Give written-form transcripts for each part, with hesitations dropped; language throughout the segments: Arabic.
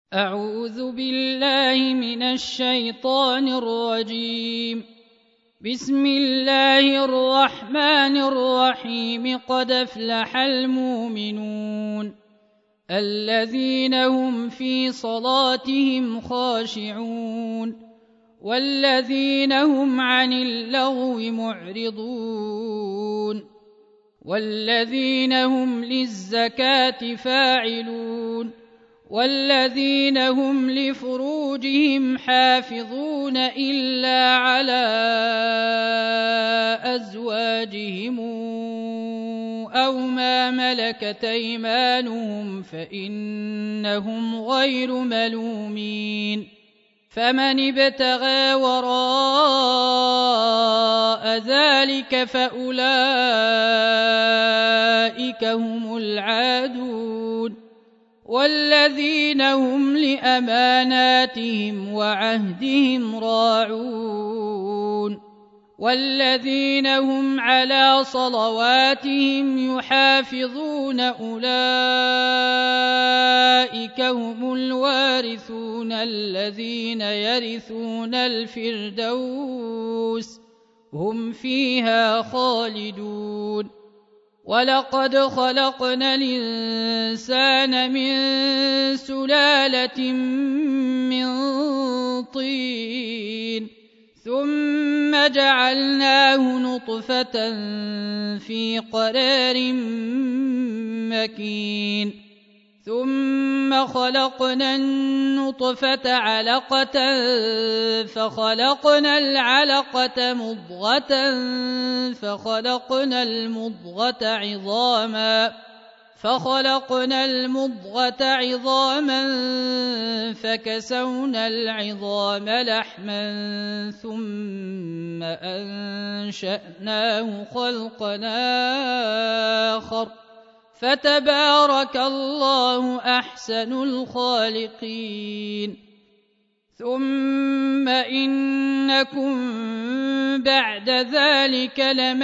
أعوذ بالله من الشيطان الرجيم. بسم الله الرحمن الرحيم. قد أفلح المؤمنون الذين هم في صلاتهم خاشعون والذين هم عن اللغو معرضون والذين هم للزكاة فاعلون والذين هم لفروجهم حافظون إلا على أزواجهم أو ما ملكت أيمانهم فإنهم غير ملومين. فمن ابتغى وراء ذلك فأولئك هم العادون والذين هم لأماناتهم وعهدهم راعون والذين هم على صلواتهم يحافظون أولئك هم الوارثون الذين يرثون الفردوس هم فيها خالدون. ولقد خلقنا الإنسان من سلالة من طين ثم جعلناه نطفة في قرار مكين ثم خلقنا النطفة علقة فخلقنا العلقة مضغة فخلقنا المضغة عظاما فكسونا العظام لحما ثم أنشأناه خلقا آخر فتبارك الله أحسن الخالقين. ثم إنكم بعد ذلك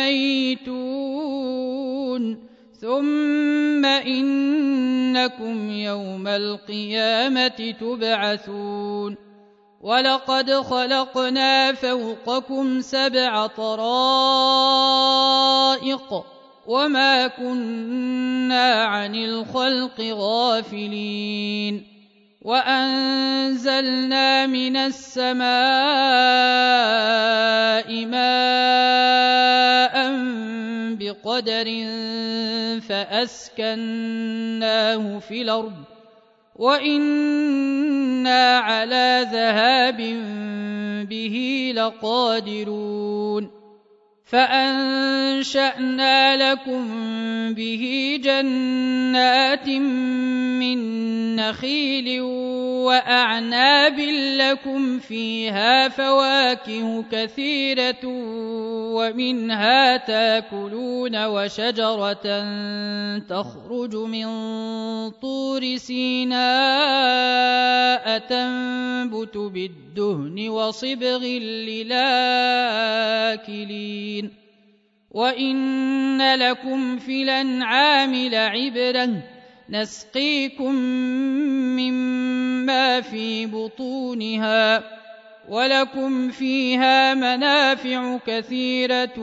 لميتون ثم إنكم يوم القيامة تبعثون. ولقد خلقنا فوقكم 7 طرائق وما كنا عن الخلق غافلين وأنزلنا من السماء ماء بقدر فأسكناه في الأرض وإنا على ذهاب به لقادرون. فأنشأنا لكم به جنات من نخيل وأعناب لكم فيها فواكه كثيرة ومنها تاكلون وشجرة تخرج من طور سيناء تنبت بالدهن وصبغ للآكلين. وإن لكم في الأنعام لعبرة نسقيكم مما في بطونها ولكم فيها منافع كثيرة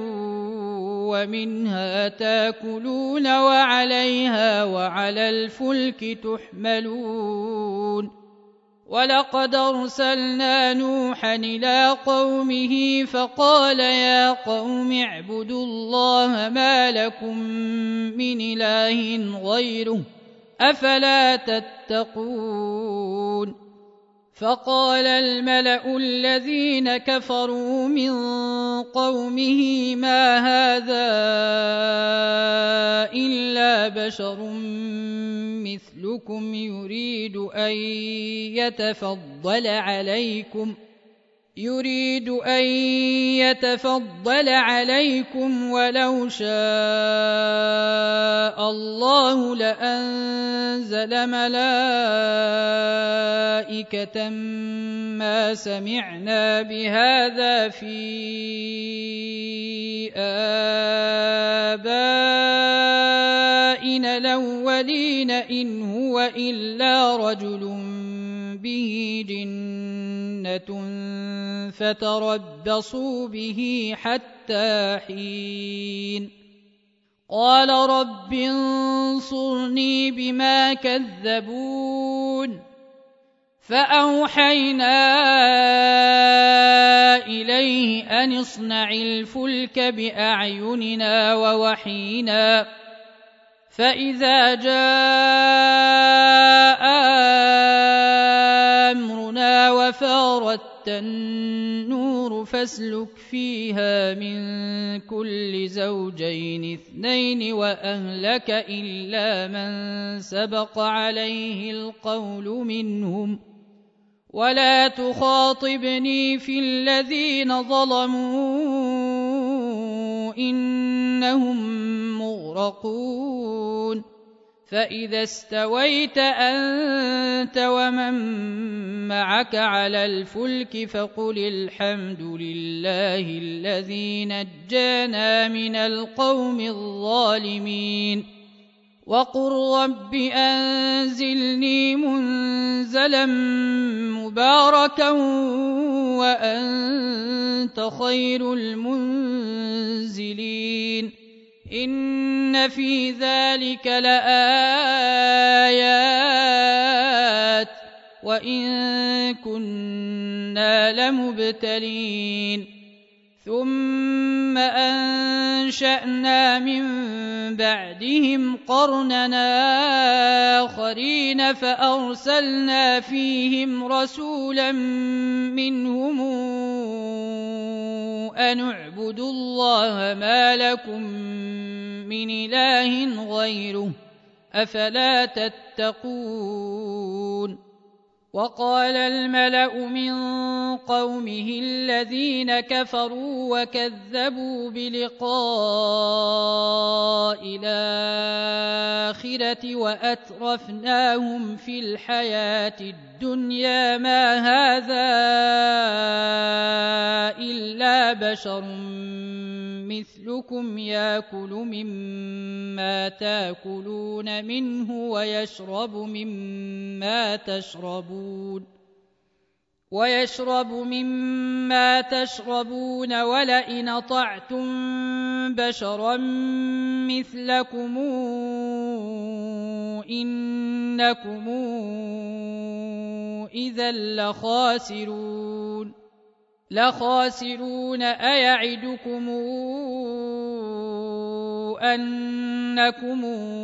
ومنها تاكلون وعليها وعلى الفلك تحملون. ولقد أرسلنا نوحا إلى قومه فقال يا قوم اعبدوا الله ما لكم من إله غيره أفلا تتقون. فقال الملأ الذين كفروا من قومه ما هذا إلا بشر مثلكم يريد أن يتفضل عليكم ولو شاء الله لأنزل ملائكة ما سمعنا بهذا في آبائنا الأولين إن هو إلا رجل به جنة فتربصوا به حتى حين قال رب انصرني بما كذبون فأوحينا إليه أن اصنع الفلك بأعيننا ووحينا فإذا جاء أمرنا وفارت النور فاسلك فيها من كل زوجين اثنين وأهلك إلا من سبق عليه القول منهم ولا تخاطبني في الذين ظلموا إنهم مغرقون فإذا استويت أنت ومن معك على الفلك فقل الحمد لله الذي نجانا من القوم الظالمين وقل رب أنزلني منزلا مباركا وأنت خير المنزلين إن في ذلك لآيات وإن كنا لمبتلين ثم أنشأنا من بعدهم قرننا آخرين فأرسلنا فيهم رسولا منهم أن اعبدوا الله ما لكم من إله غيره أفلا تتقون وقال الملأ من قومه الذين كفروا وكذبوا بلقاء الآخرة وأترفناهم في الحياة الدنيا ما هذا إلا بشر مثلكم يأكل مما تأكلون منه ويشرب مما تشربون ولئن أطعتم بشرا مثلكم إنكم إذا لخاسرون أيعدكم أنكم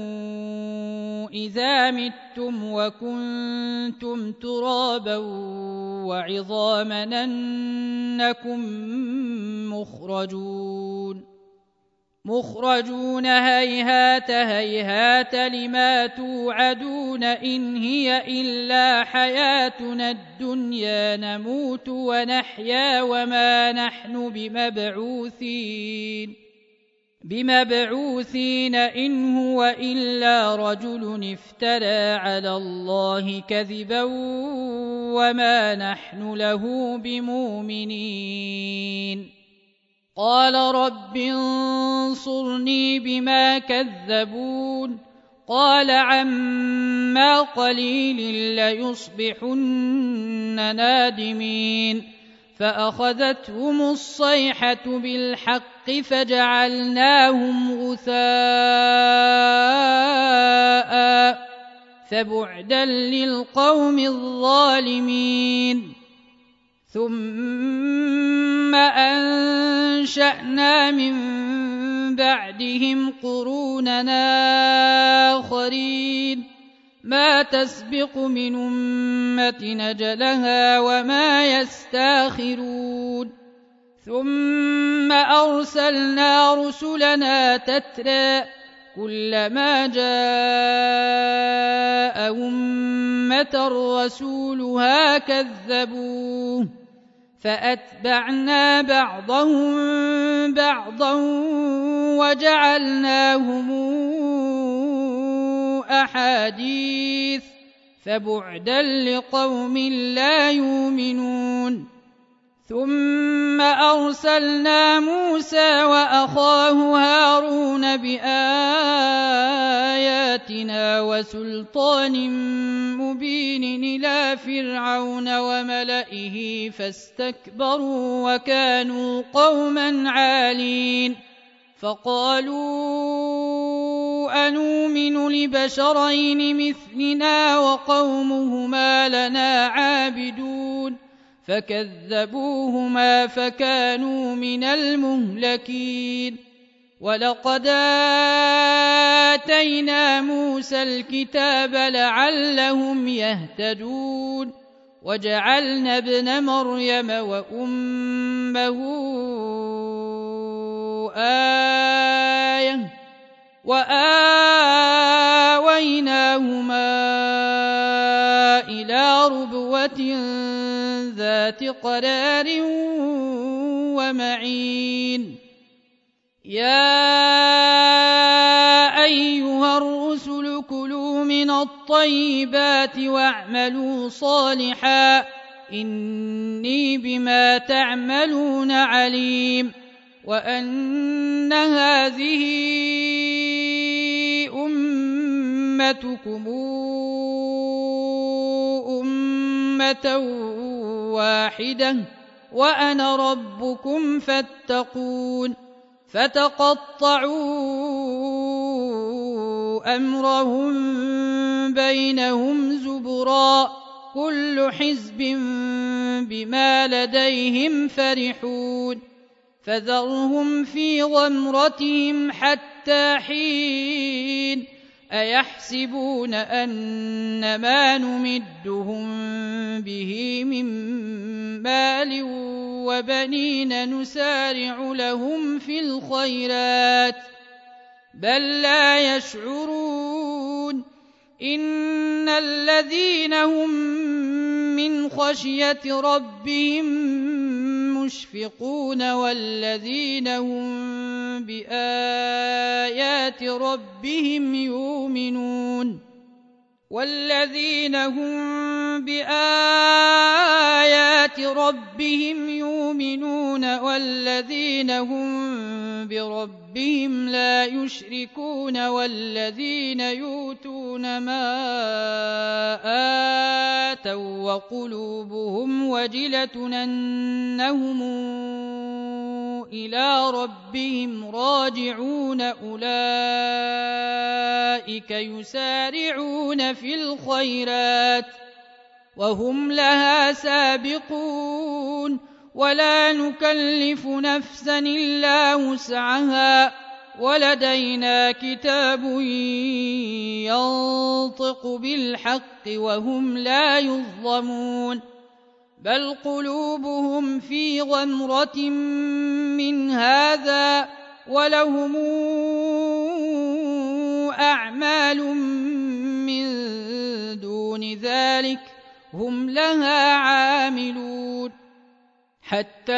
إذا متم وكنتم ترابا وعظاما أنكم مخرجون هيهات هيهات لما توعدون إن هي إلا حياتنا الدنيا نموت ونحيا وما نحن بمبعوثين إن هو إلا رجل افترى على الله كذبا وما نحن له بمؤمنين قال رب انصرني بما كذبون قال عما قليل ليصبحن نادمين فأخذتهم الصيحة بالحق فجعلناهم غثاء فبعدا للقوم الظالمين ثم أنشأنا من بعدهم قروننا آخرين ما تسبق من أمة أجلها وما يستاخرون ثم أرسلنا رسلنا تترى كلما جاء أمة رسولها كذبوه فأتبعنا بعضهم بعضا وجعلناهم أحاديث فبعدا لقوم لا يؤمنون ثم أرسلنا موسى وأخاه هارون بآياتنا وسلطان مبين إلى فرعون وملئه فاستكبروا وكانوا قوما عالين فقالوا أنؤمن لبشرين مثلنا وقومهما لنا عابدون فكذبوهما فكانوا من المهلكين ولقد آتينا موسى الكتاب لعلهم يهتدون وجعلنا ابن مريم وأمه آية وآويناهما إلى ربوة ذات قرار ومعين يا أيها الرسل كلوا من الطيبات واعملوا صالحا إني بما تعملون عليم وأن هذه أمتكم أمة واحدة وأنا ربكم فاتقون فتقطعوا أمرهم بينهم زبرا كل حزب بما لديهم فرحون فذرهم في غمرتهم حتى حين أيحسبون أن ما نمدهم به من مال وبنين نسارع لهم في الخيرات بل لا يشعرون إن الذين هم من خشية ربهم مشفقون والذين هم بآيات ربهم يؤمنون والذين هم بربهم لا يشركون والذين يؤتون ما آتوا وقلوبهم وجلة أنهم إلى ربهم راجعون أولئك يسارعون في الخيرات وهم لها سابقون ولا نكلف نفسا إلا وسعها ولدينا كتاب ينطق بالحق وهم لا يظلمون بل قلوبهم في غمرة من هذا ولهم أعمال من دون ذلك هم لها عاملون حتى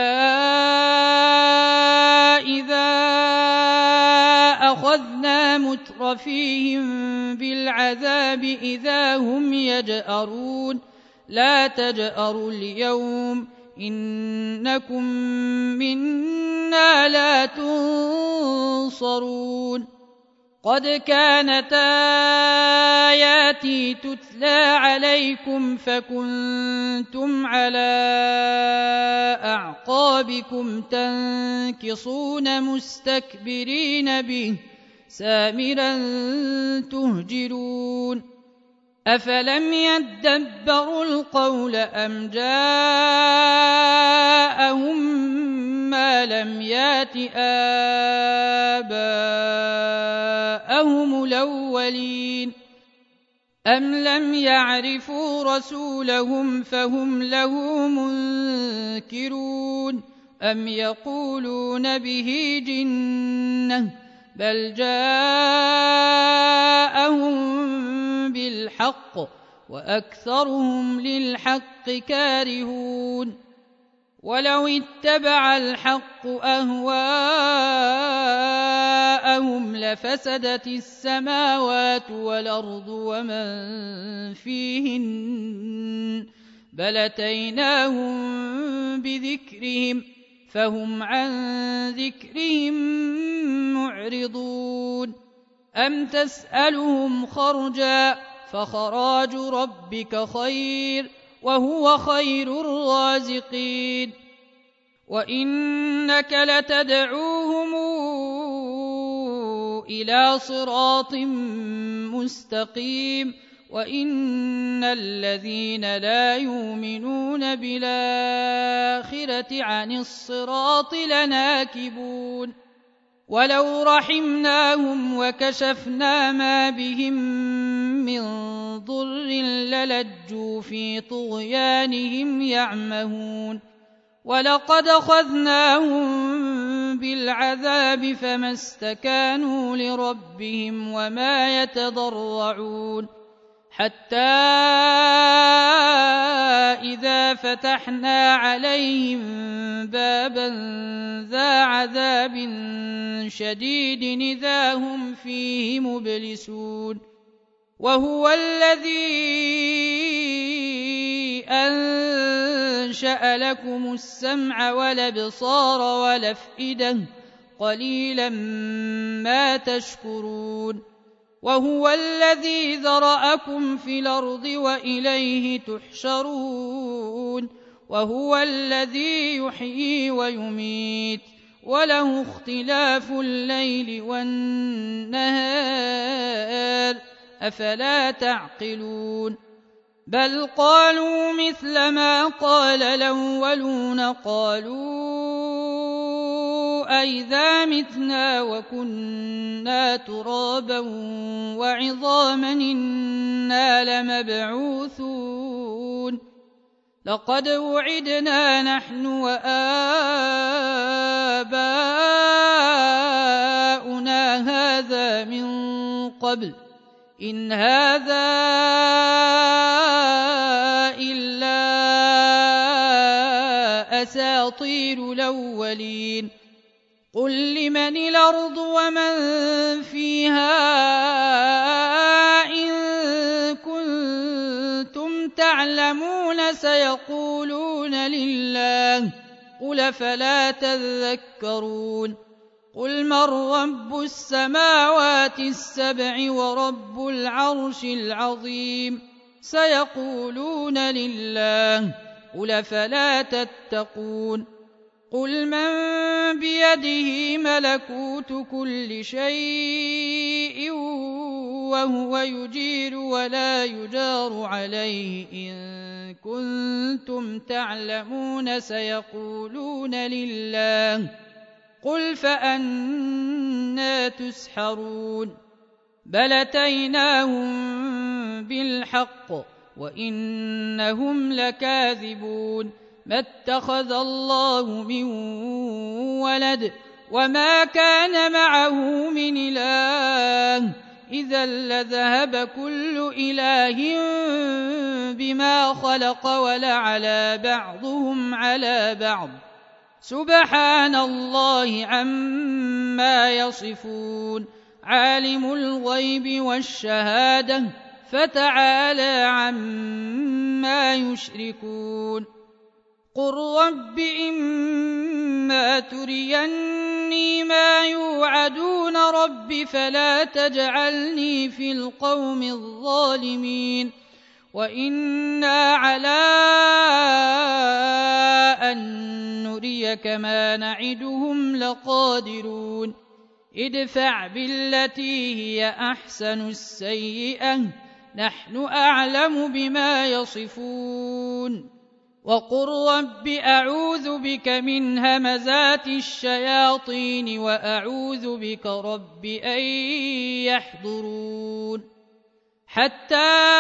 إذا أخذنا مترفيهم بالعذاب إذا هم يجأرون لا تجأروا اليوم إنكم منا لا تنصرون قد كانت آياتي تتلى عليكم فكنتم على أعقابكم تنكصون مستكبرين به سامرا تهجرون أفلم يدبروا القول أم جاءهم ما لم يات آباءهم الأولين أم لم يعرفوا رسولهم فهم له منكرون أم يقولون به جنة بل جاءهم بالحق وأكثرهم للحق كارهون ولو اتبع الحق أهواءهم لفسدت السماوات والأرض ومن فيهن بل أتيناهم بذكرهم فهم عن ذكرهم معرضون أم تسألهم خرجا فخراج ربك خير وهو خير الرازقين وإنك لتدعوهم إلى صراط مستقيم وإن الذين لا يؤمنون بالآخرة عن الصراط لناكبون ولو رحمناهم وكشفنا ما بهم من ضر للجوا في طغيانهم يعمهون ولقد أخذناهم بالعذاب فما استكانوا لربهم وما يتضرعون حتى إذا فتحنا عليهم بابا ذا عذاب شديد إذا هم فيه مبلسون وهو الذي أنشأ لكم السمع والأبصار والأفئدة قليلا ما تشكرون وهو الذي ذرأكم في الأرض وإليه تحشرون وهو الذي يحيي ويميت وله اختلاف الليل والنهار أفلا تعقلون بل قالوا مثل ما قال الأولون قالوا أئذا متنا وكنا ترابا وعظاما إنا لمبعوثون لقد وعدنا نحن وآباؤنا هذا من قبل إن هذا إلا أساطير الأولين قل لمن الأرض ومن فيها إن كنتم تعلمون سيقولون لله قل فلا تذكرون قل من رب السماوات السبع ورب العرش العظيم سيقولون لله قل فلا تتقون قل من بيده ملكوت كل شيء وهو يجير ولا يجار عليه إن كنتم تعلمون سيقولون لله قل فأنى تسحرون بل أتيناهم بالحق وإنهم لكاذبون ما اتخذ الله من ولد وما كان معه من إله إذا لذهب كل إله بما خلق ولعلى بعضهم على بعض سبحان الله عما يصفون عالم الغيب والشهادة فتعالى عما يشركون قل رب إما تريني ما يوعدون رب فلا تجعلني في القوم الظالمين وإنا على أن نريك ما نعدهم لقادرون ادفع بالتي هي أحسن السيئة نحن أعلم بما يصفون وقل رب أعوذ بك من همزات الشياطين وأعوذ بك رب أن يحضرون حتى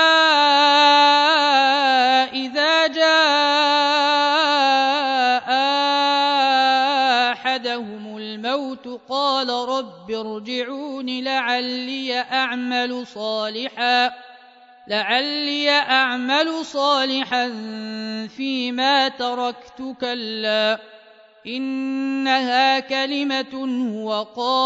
إذا جاء أحدهم الموت قال رب ارجعون لعلي أعمل صالحا فيما تركت كلا إنها كلمة هو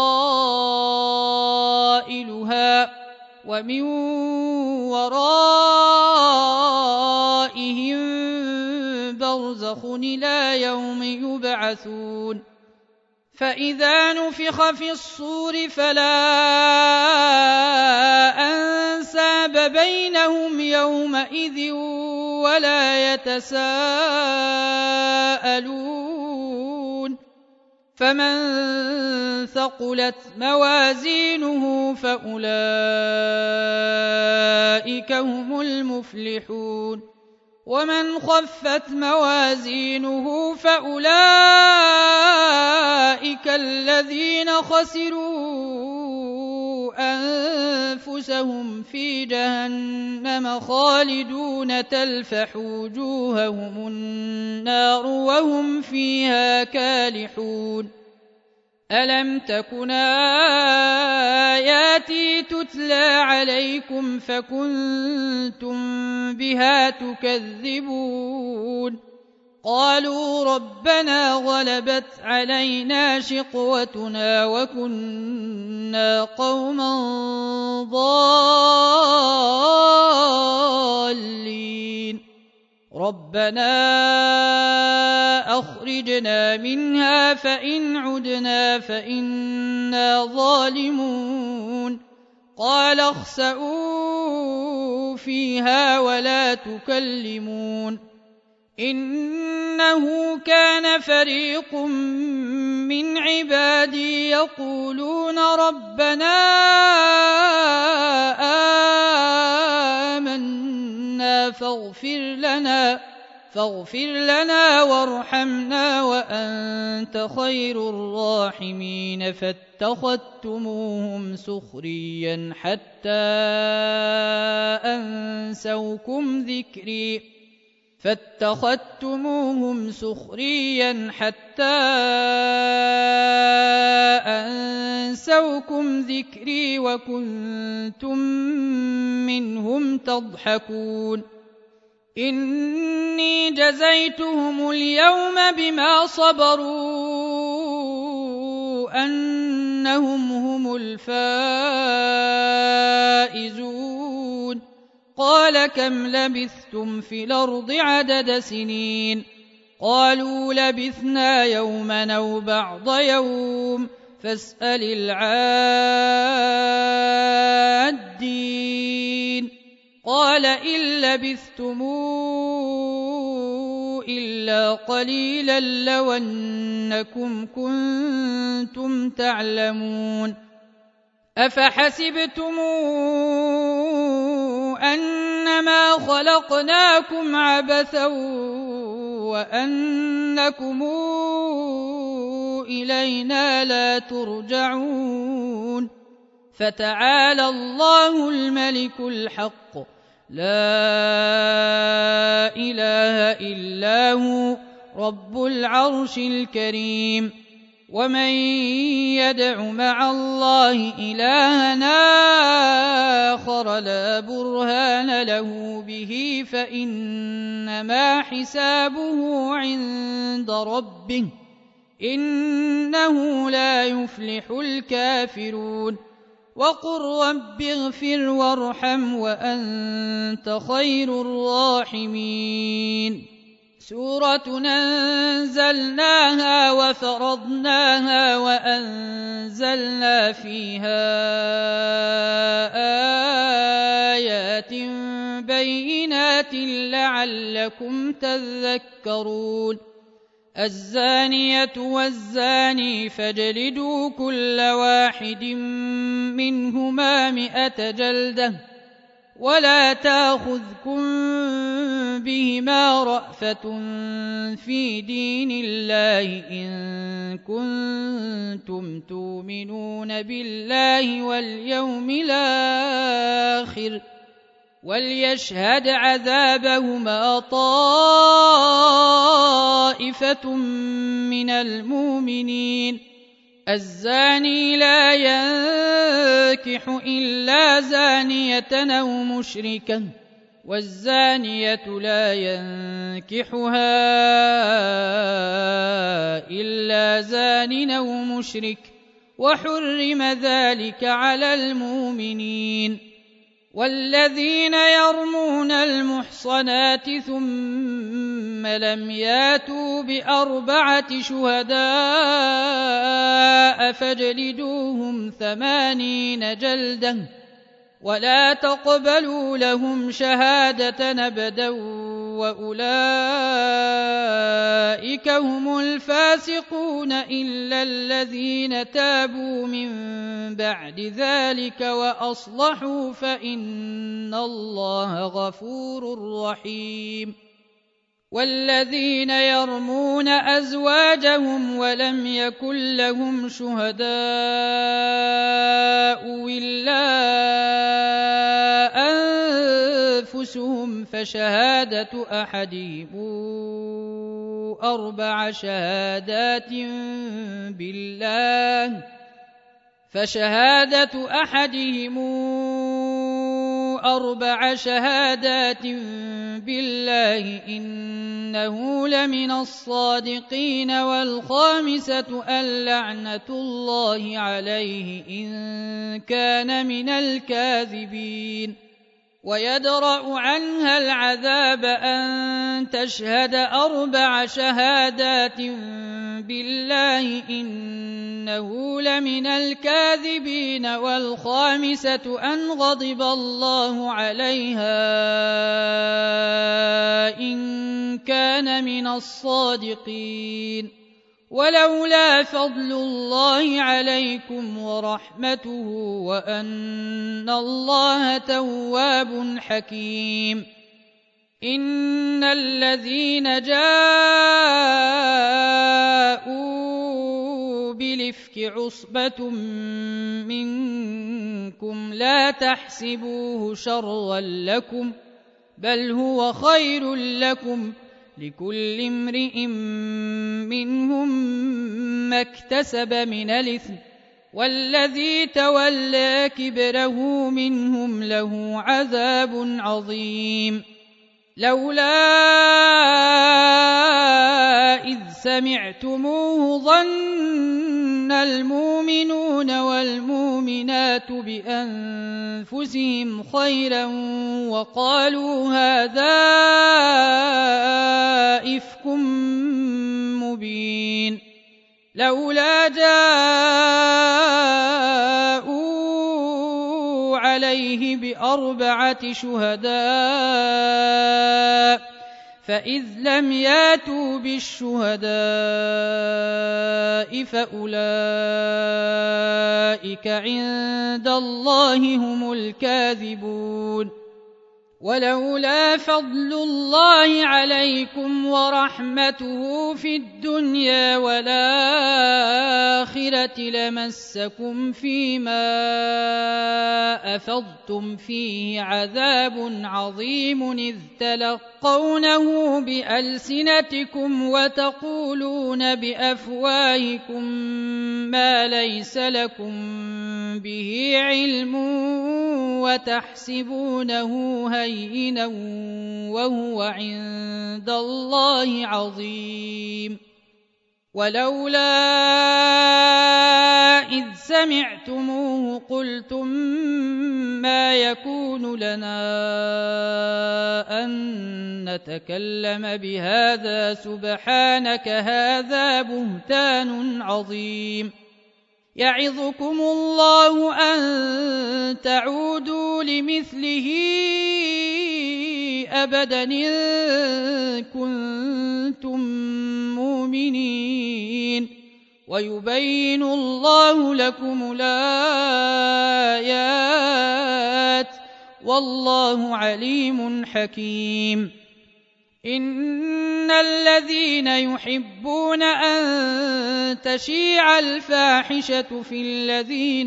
قائلها ومن ورائهم برزخ إلى يوم يبعثون فإذا نفخ في الصور فلا أنساب بينهم يومئذ ولا يتساءلون فمن ثقلت موازينه فأولئك هم المفلحون ومن خفت موازينه فأولئك الذين خسروا أنفسهم في جهنم خالدون تلفح وجوههم النار وهم فيها كالحون ألم تكن آياتي تتلى عليكم فكنتم بها تكذبون قالوا ربنا غلبت علينا شقوتنا وكنا قوما ضالين ربنا أخرجنا منها فإن عدنا فإنا ظالمون قال اخسئوا فيها ولا تكلمون إنه كان فريق من عبادي يقولون ربنا آمنا فاغفر لنا وارحمنا وأنت خير الراحمين فاتخذتموهم سخريا حتى أنسوكم ذكري وكنتم منهم تضحكون إني جزيتهم اليوم بما صبروا أنهم هم الفائزون قال كم لبثتم في الأرض عدد سنين قالوا لبثنا يوما أو بعض يوم فاسأل العادين قال إن لبثتم إلا قليلا لو أنكم كنتم تعلمون أفحسبتم أنما خلقناكم عبثا وأنكم إلينا لا ترجعون فتعالى الله الملك الحق لا إله إلا هو رب العرش الكريم ومن يدع مع الله إلها آخر لا برهان له به فإنما حسابه عند ربه إنه لا يفلح الكافرون وقل رب اغفر وارحم وأنت خير الراحمين سورة أنزلناها وفرضناها وأنزلنا فيها آيات بينات لعلكم تذكرون الزانية والزاني فاجلدوا كل واحد منهما 100 جلدة ولا تأخذكم بهما رأفة في دين الله إن كنتم تؤمنون بالله واليوم الآخر وليشهد عذابهما طائفة من المؤمنين الزاني لا ينكح إلا زانية أو مشركة والزانية لا ينكحها إلا زان أو مشرك وحرم ذلك على المؤمنين والذين يرمون المحصنات ثم ثم لم ياتوا بأربعة شهداء فاجلدوهم 80 جلدة ولا تقبلوا لهم شهادة أبدا وأولئك هم الفاسقون إلا الذين تابوا من بعد ذلك وأصلحوا فإن الله غفور رحيم. والذين يرمون أزواجهم ولم يكن لهم شهداء إلا أنفسهم فشهادة أحدهم 4 شهادات بالله إنه لمن الصادقين والخامسة اللعنة الله عليه إن كان من الكاذبين ويدرأ عنها العذاب أن تشهد 4 شهادات بالله إنه لمن الكاذبين والخامسة أن غضب الله عليها إن كان من الصادقين. ولولا فضل الله عليكم ورحمته وأن الله تواب حكيم. إن الذين جاءوا بالإفك عصبة منكم لا تحسبوه شرا لكم بل هو خير لكم لكل امرئ منهم ما اكتسب من الإثم والذي تولى كبره منهم له عذاب عظيم. لولا إذ سمعتموه ظن المؤمنون والمؤمنات بأنفسهم خيرا وقالوا هذا إفك مبين. لولا جاءوا عليه ب4 شهداء فإذ لم ياتوا بالشهداء فأولئك عند الله هم الكاذبون. ولولا فضل الله عليكم ورحمته في الدنيا والآخرة لمسكم فيما أفضتم فيه عذاب عظيم إذ تلقونه بألسنتكم وتقولون بأفواهكم ما ليس لكم به علم وتحسبونه هينا وهو عند الله عظيم. ولولا إذ سمعتموه قلتم ما يكون لنا أن نتكلم بهذا سبحانك هذا بهتان عظيم. يعظكم الله أن تعودوا لمثله أبدا إن كنتم مؤمنين ويبين الله لكم الآيات والله عليم حكيم. إن الذين يحبون أن تشيع الفاحشة في الذين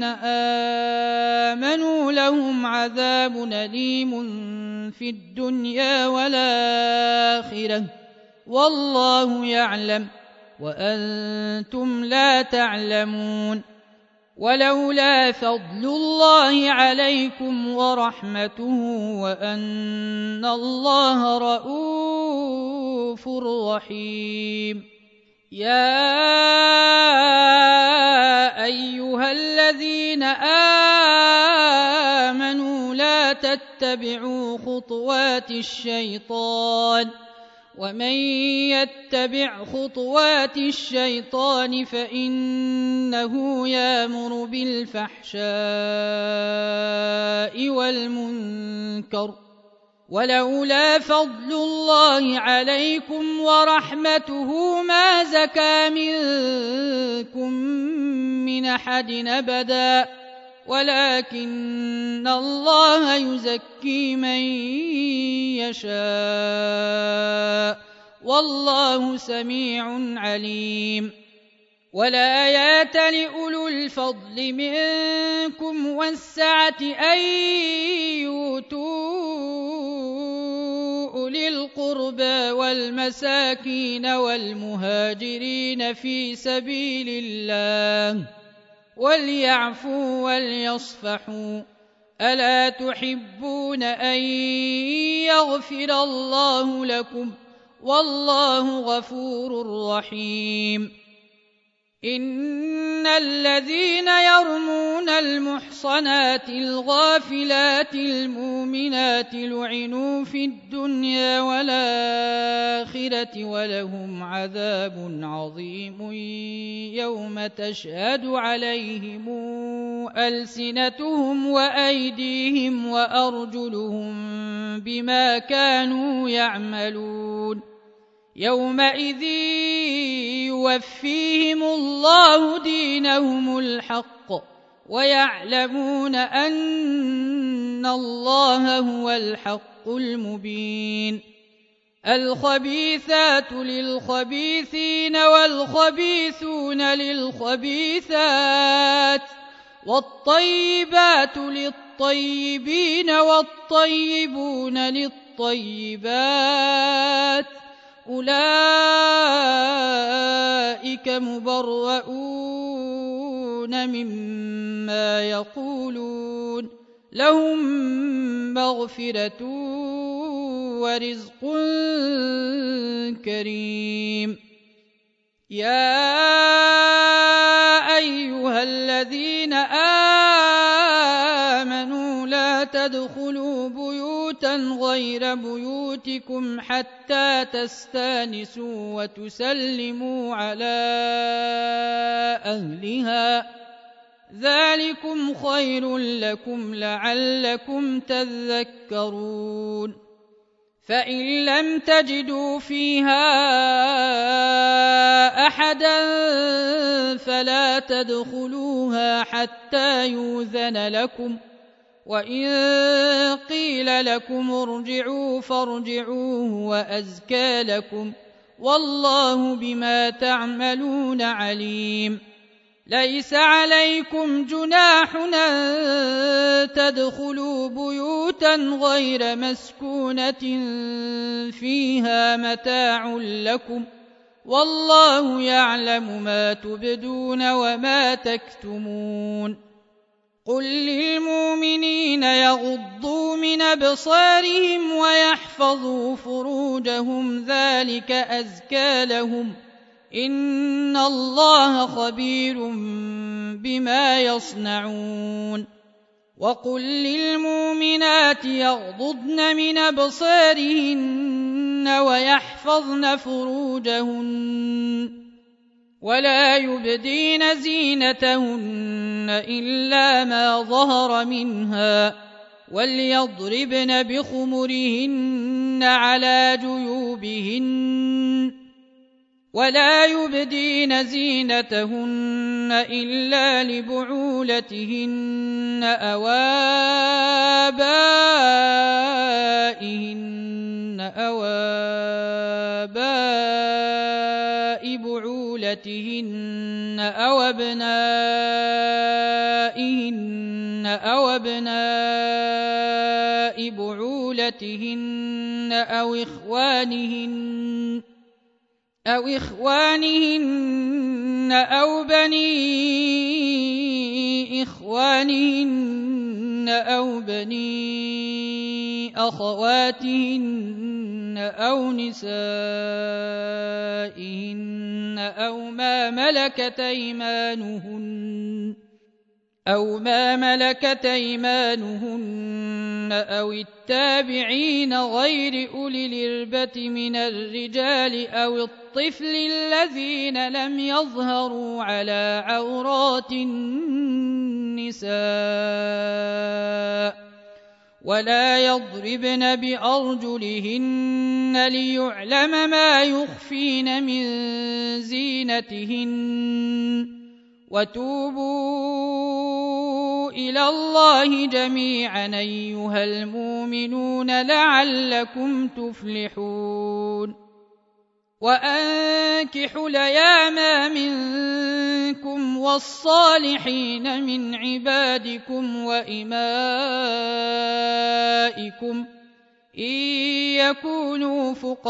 آمنوا لهم عذاب أليم في الدنيا والآخرة والله يعلم وأنتم لا تعلمون. ولولا فضل الله عليكم ورحمته وأن الله رؤوف رحيم. يا أيها الذين آمنوا لا تتبعوا خطوات الشيطان ومن يتبع خطوات الشيطان فإنه يأمر بالفحشاء والمنكر ولولا فضل الله عليكم ورحمته ما زكى منكم من أحد أبدا ولكن الله يزكي من يشاء والله سميع عليم والآيات لأولو الفضل منكم والسعة أن يؤتوا أولي القربى والمساكين والمهاجرين في سبيل الله وليعفوا وليصفحوا ألا تحبون أن يغفر الله لكم والله غفور رحيم إن الذين يرمون المحصنات الغافلات المؤمنات لعنوا في الدنيا والآخرة ولهم عذاب عظيم يوم تشهد عليهم ألسنتهم وأيديهم وأرجلهم بما كانوا يعملون يومئذ يوفيهم الله دينهم الحق ويعلمون أن الله هو الحق المبين الخبيثات للخبيثين والخبيثون للخبيثات والطيبات للطيبين والطيبون للطيبات أولئك مبرؤون مما يقولون لهم مغفرة ورزق كريم يا أيها الذين آمنوا لا تدخلوا بيوتا غير بيوتكم حتى تستانسوا وتسلموا على أهلها ذلكم خير لكم لعلكم تذكرون فإن لم تجدوا فيها أحدا فلا تدخلوها حتى يؤذن لكم وإن قيل لكم ارجعوا فارجعوا وأزكى لكم والله بما تعملون عليم ليس عليكم جناح أن تدخلوا بيوتا غير مسكونة فيها متاع لكم والله يعلم ما تبدون وما تكتمون قل للمؤمنين يغضوا من أبصارهم ويحفظوا فروجهم ذلك أزكى لهم إن الله خبير بما يصنعون وقل للمؤمنات يغضضن من أبصارهن ويحفظن فروجهن ولا يبدين زينتهن إلا ما ظهر منها وليضربن بخمرهن على جيوبهن ولا يبدين زينتهن إلا لبعولتهن أو آباء بعولتهن أو أبناء بعولتهن أو إخوانهن أو بني إخوانهن أو بني أخواتهن أو نسائهن أو ما ملكت أيمانهن أو ما ملكت أيمانهن أو التابعين غير أولي الإربة من الرجال أو الطفل الذين لم يظهروا على عورات النساء ولا يضربن بأرجلهن ليعلم ما يخفين من زينتهن وتوبوا إلى الله جميعا أيها المؤمنون لعلكم تفلحون وأنكحوا الأيام منكم والصالحين من عبادكم وإمائكم إن يكونوا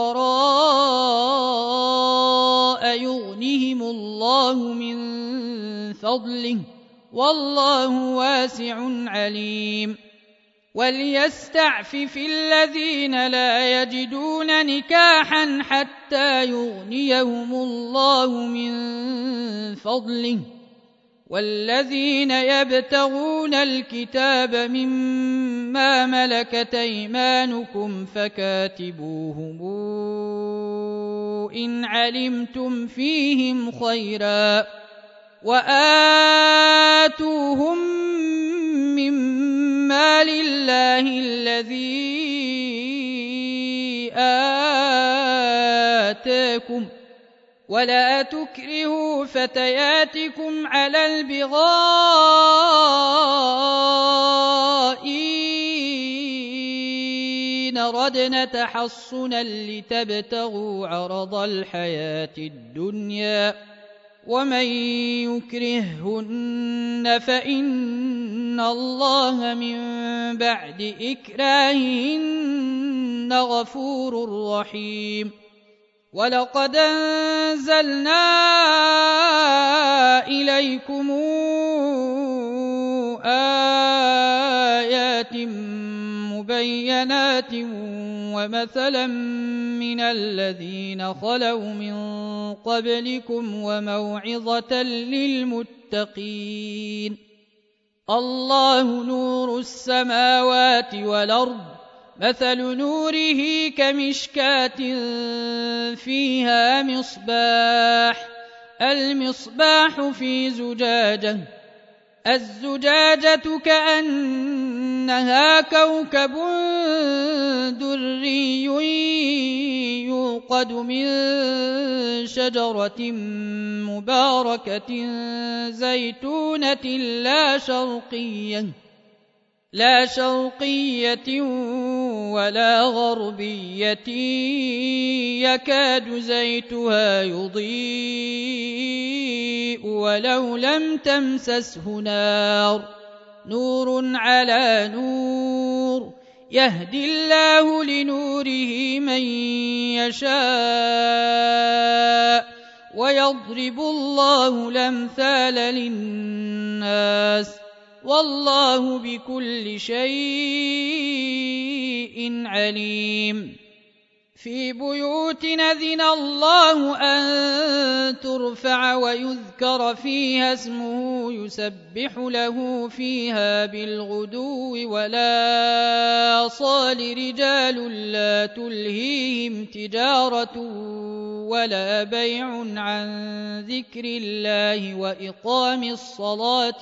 فقراء يغنهم الله من فضله والله واسع عليم وليستعفف الذين لا يجدون نكاحا حتى يغنيهم الله من فضله والذين يبتغون الكتاب مما ملكت أيمانكم فكاتبوهم إن علمتم فيهم خيرا وآتوهم مما لله الذي آتاكم ولا تكرهوا فتياتكم على البغاء إن ردنا تحصنا لتبتغوا عرض الحياة الدنيا ومن يكرههن فإن الله من بعد إكراههن غفور رحيم ولقد أنزلنا إليكم آيات مبينات ومثلا من الذين خلوا من قبلكم وموعظة للمتقين الله نور السماوات والأرض مثل نوره كمشكاة فيها مصباح المصباح في زجاجة الزجاجة كأنها كوكب دري يوقد من شجرة مباركة زيتونة لا شرقية ولا غربية يكاد زيتها يضيء ولو لم تمسسه نار نور على نور يهدي الله لنوره من يشاء ويضرب الله الأمثال للناس والله بكل شيء عليم في بيوت أذن الله أن ترفع ويذكر فيها اسمه يسبح له فيها بالغدو ولا صال رجال لا تلهيهم تجارة ولا بيع عن ذكر الله وإقام الصلاة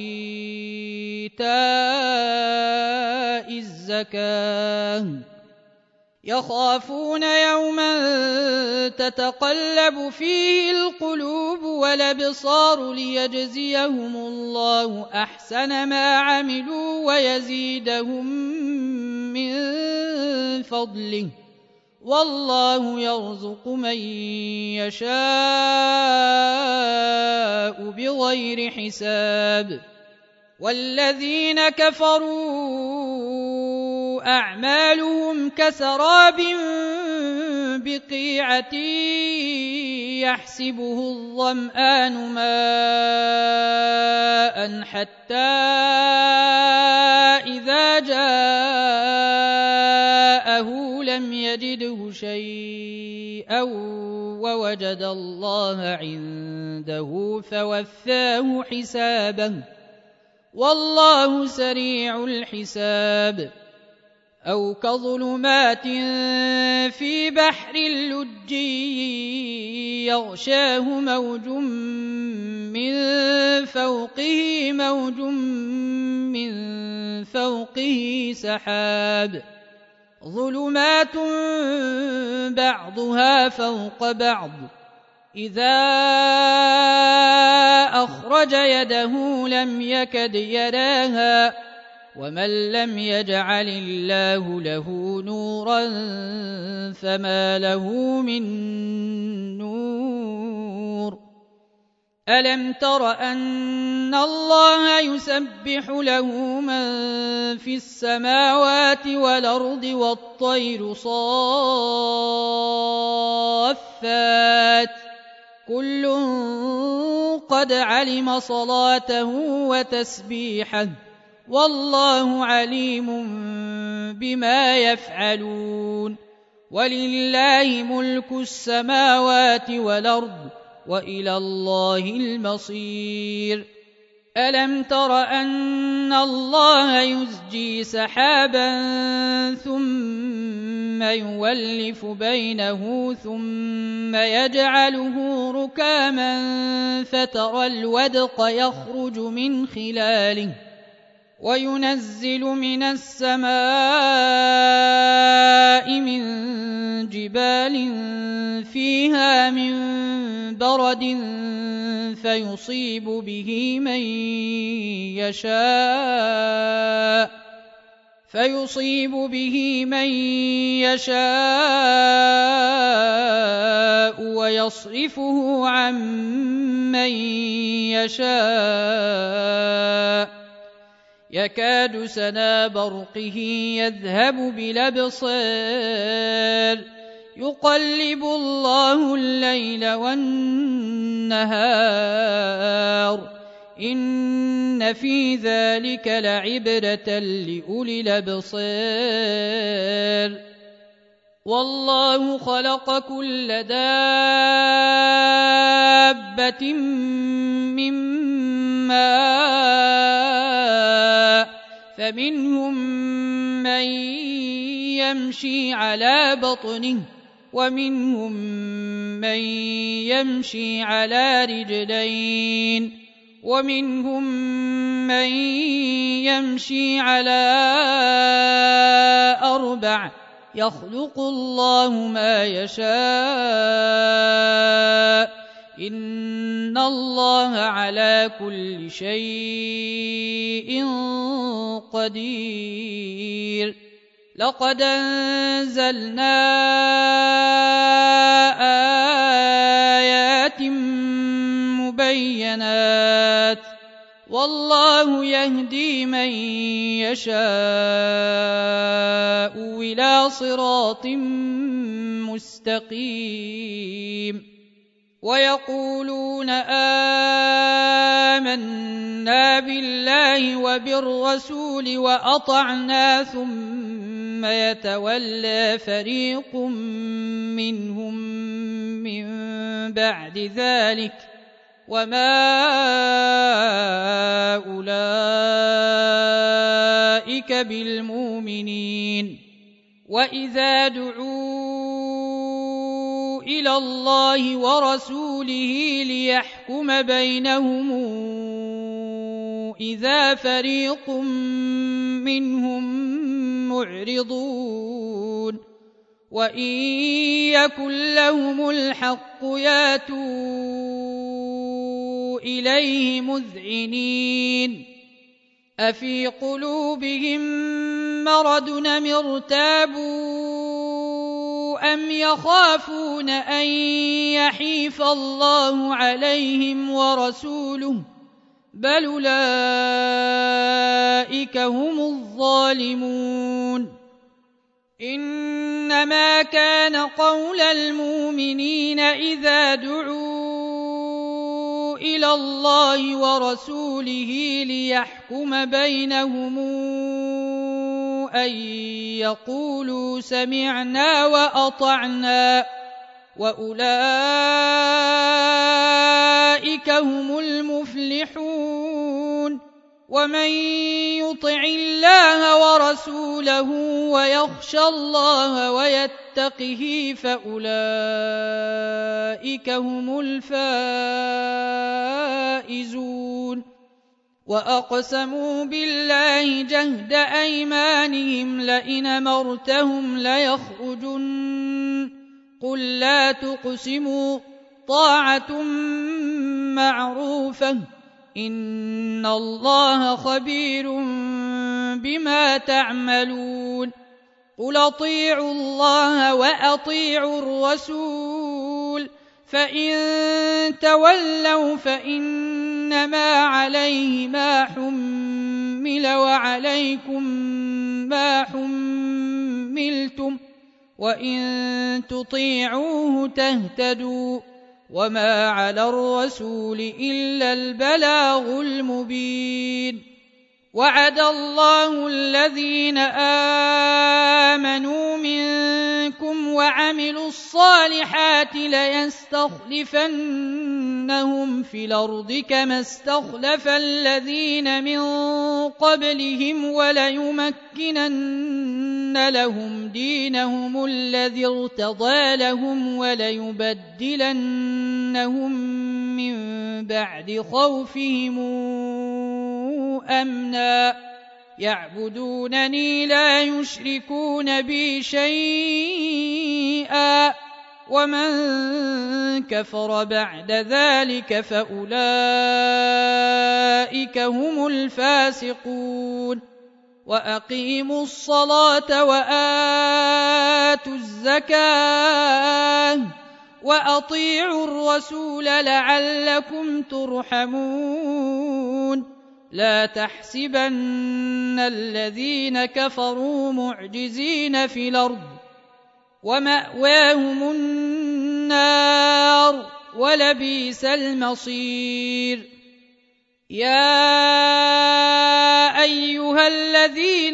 وإيتاء الزكاة يخافون يوما تتقلب فيه القلوب والأبصار ليجزيهم الله أحسن ما عملوا ويزيدهم من فضله والله يرزق من يشاء بغير حساب والذين كفروا أعمالهم كسراب بقيعة يحسبه الظمآن ماء حتى إذا جاءه لم يجده شيئا ووجد الله عنده فوفاه حسابه والله سريع الحساب أو كظلمات في بحر اللجي يغشاه موج من فوقه موج من فوقه سحاب ظلمات بعضها فوق بعض إذا أخرج يده لم يكد يراها ومن لم يجعل الله له نورا فما له من نور ألم تر أن الله يسبح له من في السماوات والأرض والطير صافات كل قد علم صلاته وتسبيحه والله عليم بما يفعلون ولله ملك السماوات والأرض وإلى الله المصير ألم تر أن الله يزجي سحابا ثم يولف بينه ثم يجعله ركاما فترى الودق يخرج من خلاله وينزل من السماء من جبال فيها من برد فيصيب به من يشاء ويصرفه عن من يشاء يكاد سنا برقه يذهب بالأبصار يقلب الله الليل والنهار إن في ذلك لعبرة لأولي الأبصار والله خلق كل دابة من ماء فمنهم من يمشي على بطنه ومنهم من يمشي على رجلين ومنهم من يمشي على أربع يخلق الله ما يشاء إن الله على كل شيء قدير لقد أنزلنا آيات مبينات والله يهدي من يشاء إلى صراط مستقيم ويقولون آمنا بالله وبالرسول وأطعنا ثم يتولى فريق منهم من بعد ذلك وما أولئك بالمؤمنين وإذا دعوا إلى الله ورسوله ليحكم بينهم إذا فريق منهم معرضون وإن يكن لهم الحق ياتوا إليه مذعنين أفي قلوبهم مرض أم ارتابوا أم يخافون أن يحيف الله عليهم ورسوله بل أولئك هم الظالمون إنما كان قول المؤمنين إذا دعوا إلى الله ورسوله ليحكم بينهم أن يقولوا سمعنا وأطعنا وأولئك هم المفلحون ومن يطع الله ورسوله ويخشى الله ويتقه فأولئك هم الفائزون وأقسموا بالله جهد أيمانهم لئن أمرتهم ليخرجن قل لا تقسموا طاعة معروفة إن الله خبير بما تعملون قل أطيعوا الله وأطيعوا الرسول فإن تولوا فإنما عليه ما حمل وعليكم ما حملتم وإن تطيعوه تهتدوا وما على الرسول إلا البلاغ المبين وعد الله الذين آمنوا منكم وعملوا الصالحات ليستخلفنهم في الأرض كما استخلف الذين من قبلهم وليمكنن لهم دينهم الذي ارتضى لهم وليبدلنهم من بعد خوفهم أمنا يعبدونني لا يشركون بي شيئا ومن كفر بعد ذلك فأولئك هم الفاسقون وأقيموا الصلاة وآتوا الزكاة وأطيعوا الرسول لعلكم ترحمون لا تحسبن الذين كفروا معجزين في الأرض ومأواهم النار ولبئس المصير يا أيها الذين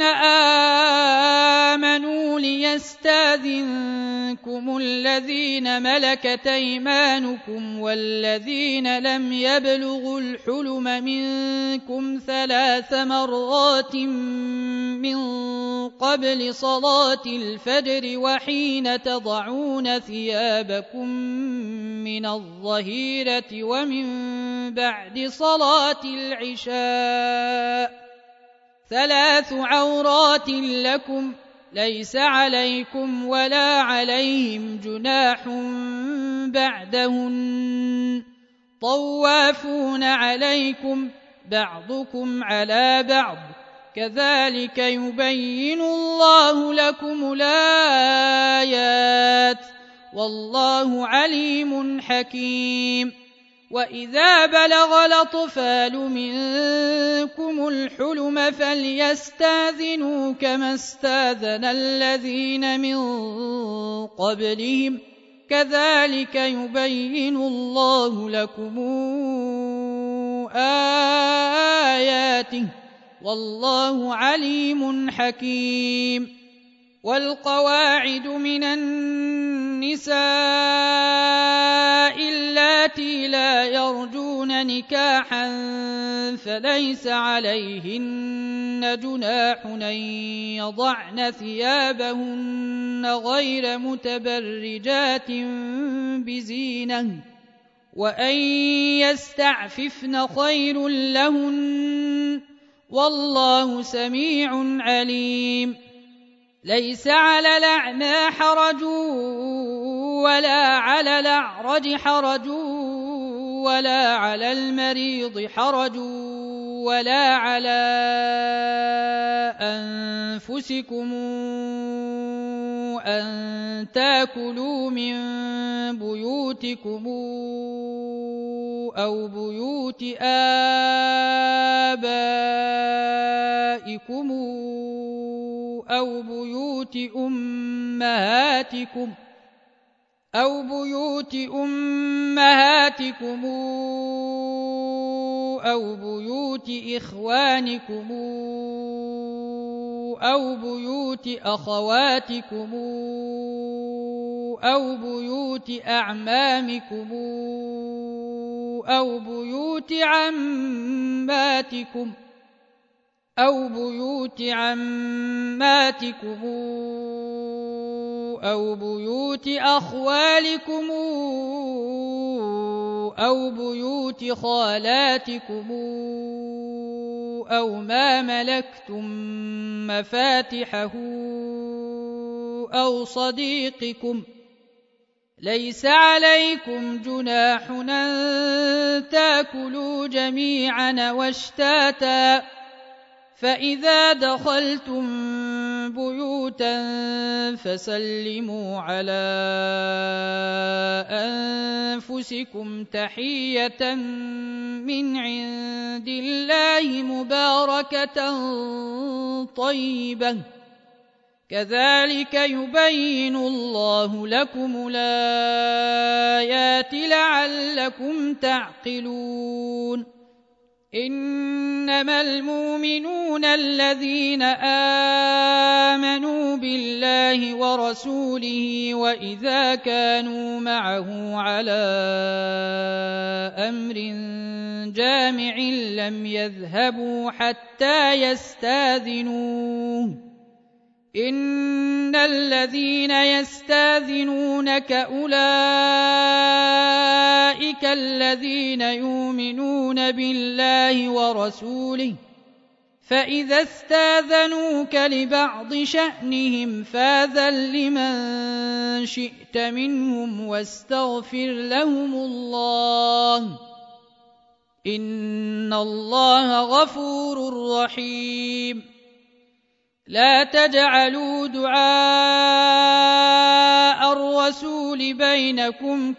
آمنوا ليستأذنكم الذين ملكت أيمانكم والذين لم يبلغوا الحلم منكم 3 مرات من قبل صلاة الفجر وحين تضعون ثيابكم من الظهيرة ومن بعد صلاة العشاء 3 عورات لكم ليس عليكم ولا عليهم جناح بعدهن طوافون عليكم بعضكم على بعض كذلك يبين الله لكم الآيات والله عليم حكيم وإذا بلغ الأطفال منكم الحلم فليستأذنوا كما استأذن الذين من قبلهم كذلك يبين الله لكم آياته والله عليم حكيم والقواعد من النساء اللاتي لا يرجون نكاحا فليس عليهن جناح أن يضعن ثيابهن غير متبرجات بزينة وأن يستعففن خير لهن والله سميع عليم ليس على الأعمى حرج ولا على الأعرج حرج ولا على المريض حرج ولا على أنفسكم أن تأكلوا من بيوتكم أو بيوت آبائكم أو بيوت أمهاتكم أو بيوت إخوانكم أو بيوت أخواتكم أو بيوت أعمامكم أو بيوت عماتكم أو بيوت عماتكم أو بيوت أخوالكم أو بيوت خالاتكم أو ما ملكتم مفاتحه أو صديقكم. ليس عليكم جناح أن تأكلوا جميعا واشتاتا، فإذا دخلتم بيوتا فسلموا على أنفسكم تحية من عند الله مباركة طيبة، كذلك يبين الله لكم الآيات لعلكم تعقلون. إنما المؤمنون الذين آمنوا بالله ورسوله وإذا كانوا معه على أمر جامع لم يذهبوا حتى يستاذنوه. إن الذين يستاذنونك أولئك الذين يؤمنون بالله ورسوله، فإذا استاذنوك لبعض شأنهم فاذن لمن شئت منهم واستغفر لهم الله، إن الله غفور رحيم. لا تجعلوا دعاء الرسول بينكم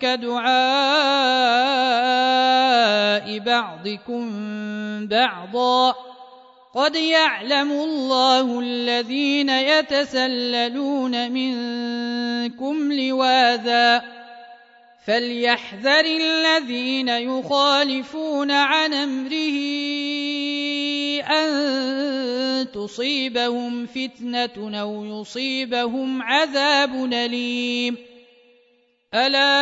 كدعاء بعضكم بعضا، قد يعلم الله الذين يتسللون منكم لواذا، فليحذر الذين يخالفون عن أمره أن تصيبهم فتنة أو يصيبهم عذاب أليم. ألا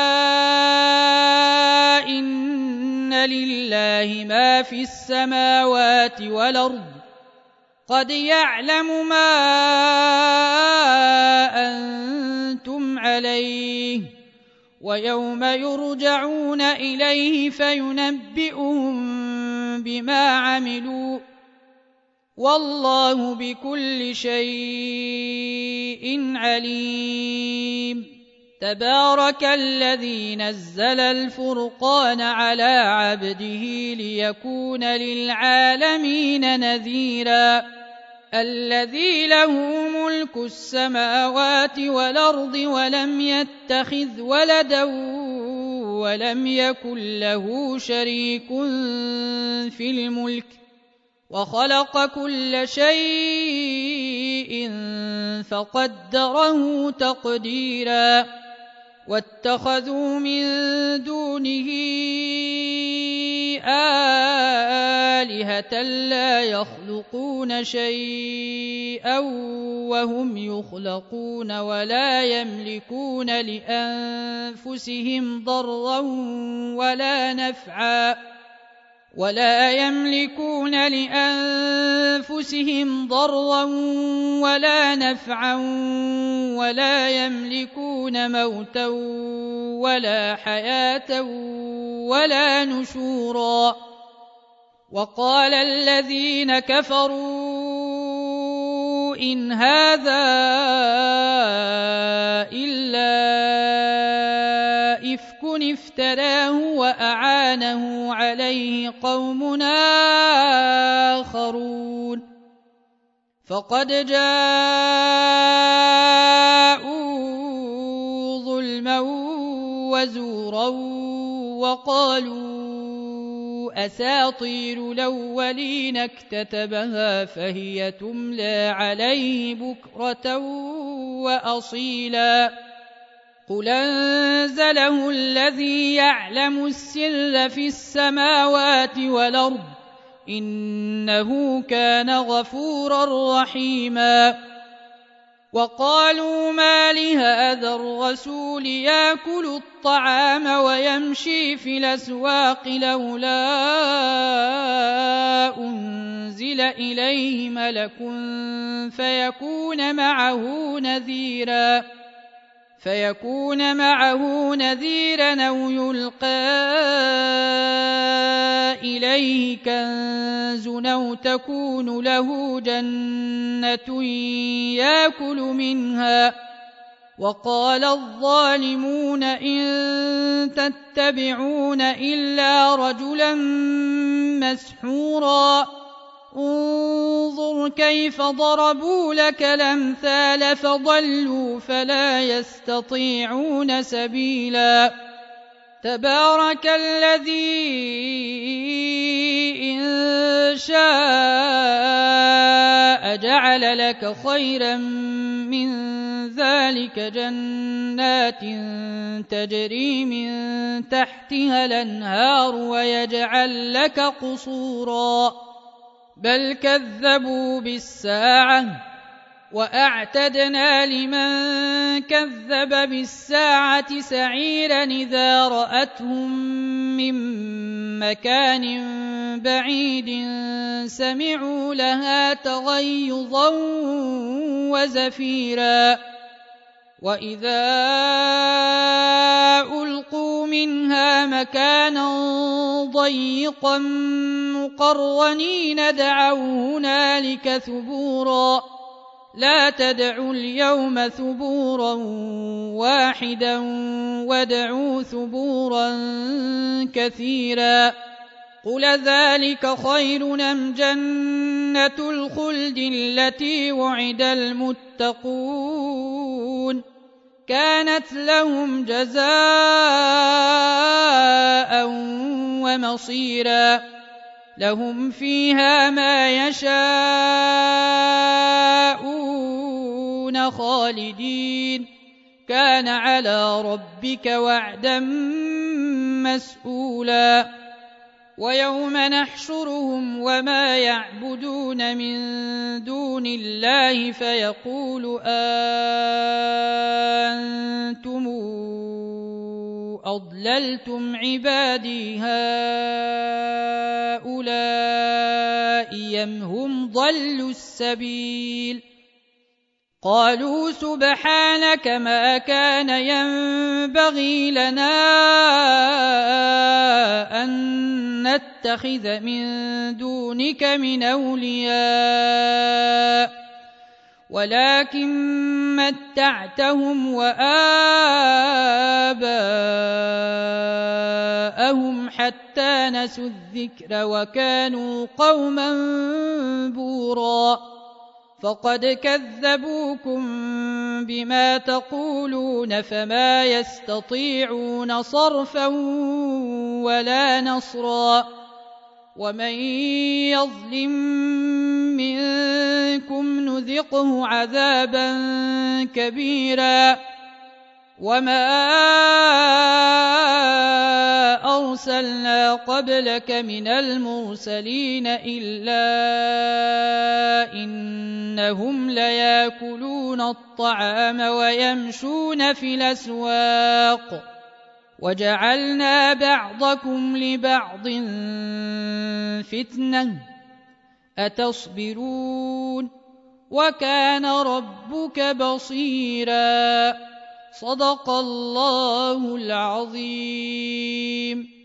إن لله ما في السماوات والأرض، قد يعلم ما أنتم عليه، ويوم يرجعون إليه فينبئهم بما عملوا، والله بكل شيء عليم. تبارك الذي نزل الفرقان على عبده ليكون للعالمين نذيرا، الذي له ملك السماوات والأرض ولم يتخذ ولدا ولم يكن له شريك في الملك، وخلق كل شيء فقدره تقديرا. واتخذوا من دونه آلهة لا يخلقون شيئا وهم يخلقون ولا يملكون لأنفسهم ضرا ولا نفعا ولا يملكون موتا ولا حياة ولا نشورا. وقال الذين كفروا إن هذا إلا إفك افتراه وأعانه عليه قوم آخرون، فقد جاءوا ظلما وزورا وقالوا أساطير الأولين اكتتبها فهي تملى عليه بكرة وأصيلا. قل أنزله الذي يعلم السر في السماوات والأرض إنه كان غفورا رحيما. وقالوا ما لهذا الرسول يأكل الطعام ويمشي في الأسواق لولا أنزل إليه ملك فيكون معه نذيرا أو يلقى إليه كنز أو تكون له جنة يأكل منها. وقال الظالمون إن تتبعون إلا رجلا مسحورا انظر كيف ضربوا لك الأمثال فضلوا فلا يستطيعون سبيلا. تبارك الذي إن شاء جعل لك خيرا من ذلك جنات تجري من تحتها الأنهار ويجعل لك قصورا بل كذبوا بالساعة وأعتدنا لمن كذب بالساعة سعيرا إذا رأتهم من مكان بعيد سمعوا لها تغيظا وزفيرا وإذا ألقوا منها مكانا ضيقا مقرنين دعوا هنالك ثبورا لا تدعوا اليوم ثبورا واحدا وادعوا ثبورا كثيرا. قل ذلك خير أم جنة الخلد التي وعد المتقون كانت لهم جزاء ومصيرا لهم فيها ما يشاءون خالدين كان على ربك وعدا مسئولا. ويوم نحشرهم وما يعبدون من دون الله فيقول أنتم أضللتم عبادي هؤلاء أم هم ضلوا السبيل قالوا سبحانك ما كان ينبغي لنا أن نتخذ من دونك من أولياء ولكن متعتهم وآباءهم حتى نسوا الذكر وكانوا قوما بورا فقد كذبوكم بما تقولون فما يستطيعون صرفا ولا نصرا. ومن يظلم منكم نذقه عذابا كبيرا. وما أرسلنا قبلك من المرسلين إلا إنهم ليأكلون الطعام ويمشون في الأسواق وجعلنا بعضكم لبعض فتنة أتصبرون وكان ربك بصيرا. صدق الله العظيم.